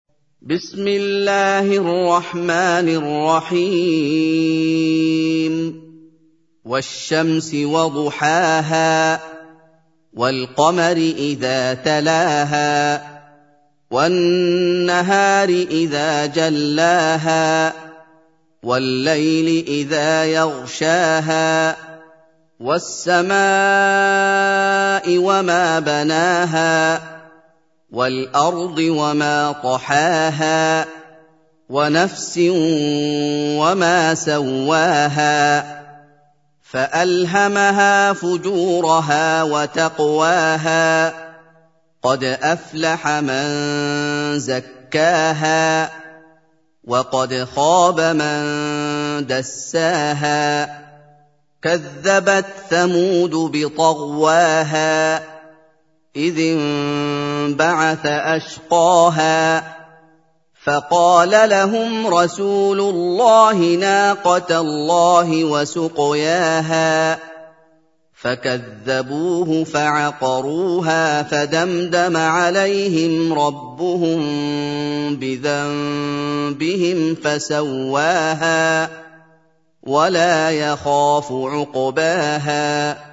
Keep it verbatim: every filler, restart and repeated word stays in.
بسم الله الرحمن الرحيم والشمس وضحاها والقمر إذا تلاها والنهار إذا جلاها والليل إذا يغشاها والسماء وما بناها والأرض وما طحاها ونفس وما سواها فألهمها فجورها وتقواها قد أفلح من زكاها وقد خاب من دساها كذبت ثمود بطغواها إذ انبعث أشقاها فقال لهم رسول الله ناقة الله وسقياها فكذبوه فعقروها فدمدم عليهم ربهم بذنبهم فسواها ولا يخاف عقباها